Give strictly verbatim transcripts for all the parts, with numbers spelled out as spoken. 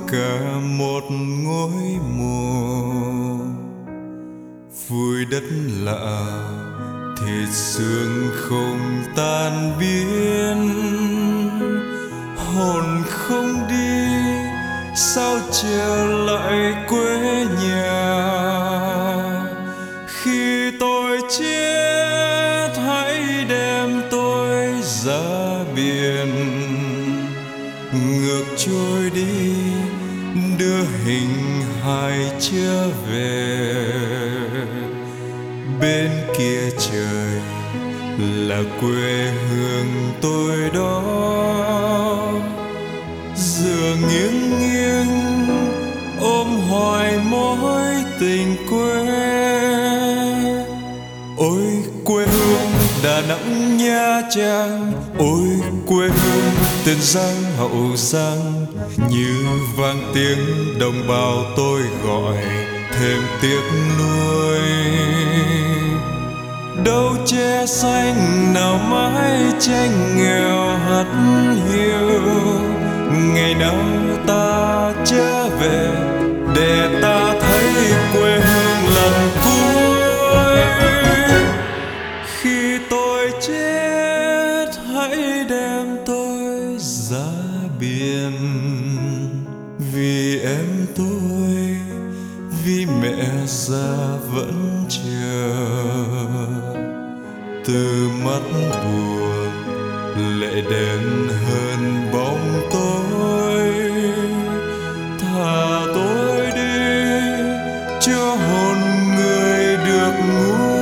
cả một ngôi mộ, vui đất lạ thịt xương không tan biến, hồn không đi sao trở lại quê nhà. Khi tôi chết hãy đem tôi ra biển, ngược trôi đi đưa hình hài trở về. Bên kia trời là quê hương tôi đó, dựa nghiêng nghiêng ôm hoài mối tình quê. Ôi quê hương Đà Nẵng Nha Trang, ôi quê hương Tiền Giang Hậu Giang, như vang tiếng đồng bào tôi gọi thêm tiếc nuối. Đâu che xanh nào mái tranh nghèo hắt hiu, ngày nào ta trở về để ta thấy quê hương lần cuối. Khi tôi chết hãy đem tôi ra biển, vì em tôi, vì mẹ già vẫn chờ. Từ mắt buồn lệ đến hơn bóng tối, thả tôi đi cho hồn người được nguôi.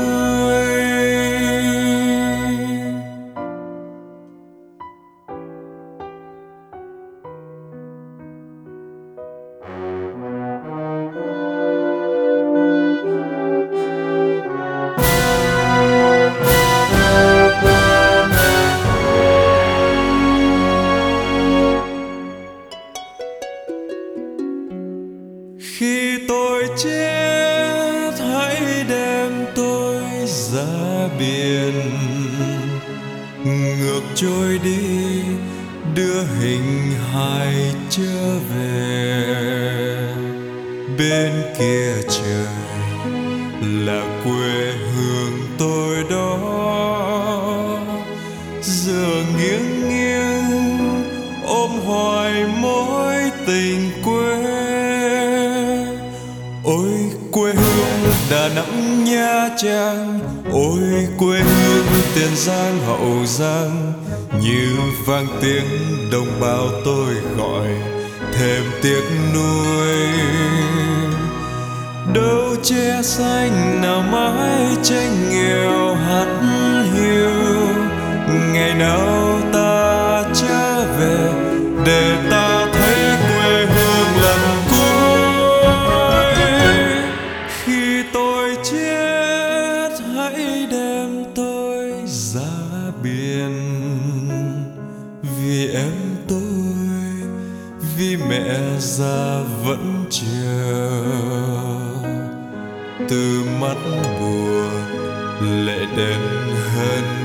Khi tôi chết hãy đem tôi ra biển, ngược trôi đi đưa hình hài trở về. Bên kia trời là quê hương tôi đó, giờ nghiêng nghiêng ôm hoài mối tình quê. Ôi quê hương Đà Nẵng Nha Trang, ôi quê hương Tiền Giang Hậu Giang, như vang tiếng đồng bào tôi gọi thêm tiếc nuối. Đâu che xanh nào mái tranh nghèo hắt hiu, ngày nào ta trở về để ta thấy quê hương lần cuối. Khi tôi chết hãy đem tôi ra biển, vì em tôi, vì mẹ già vẫn chờ. Từ mắt buồn lệ đến hơn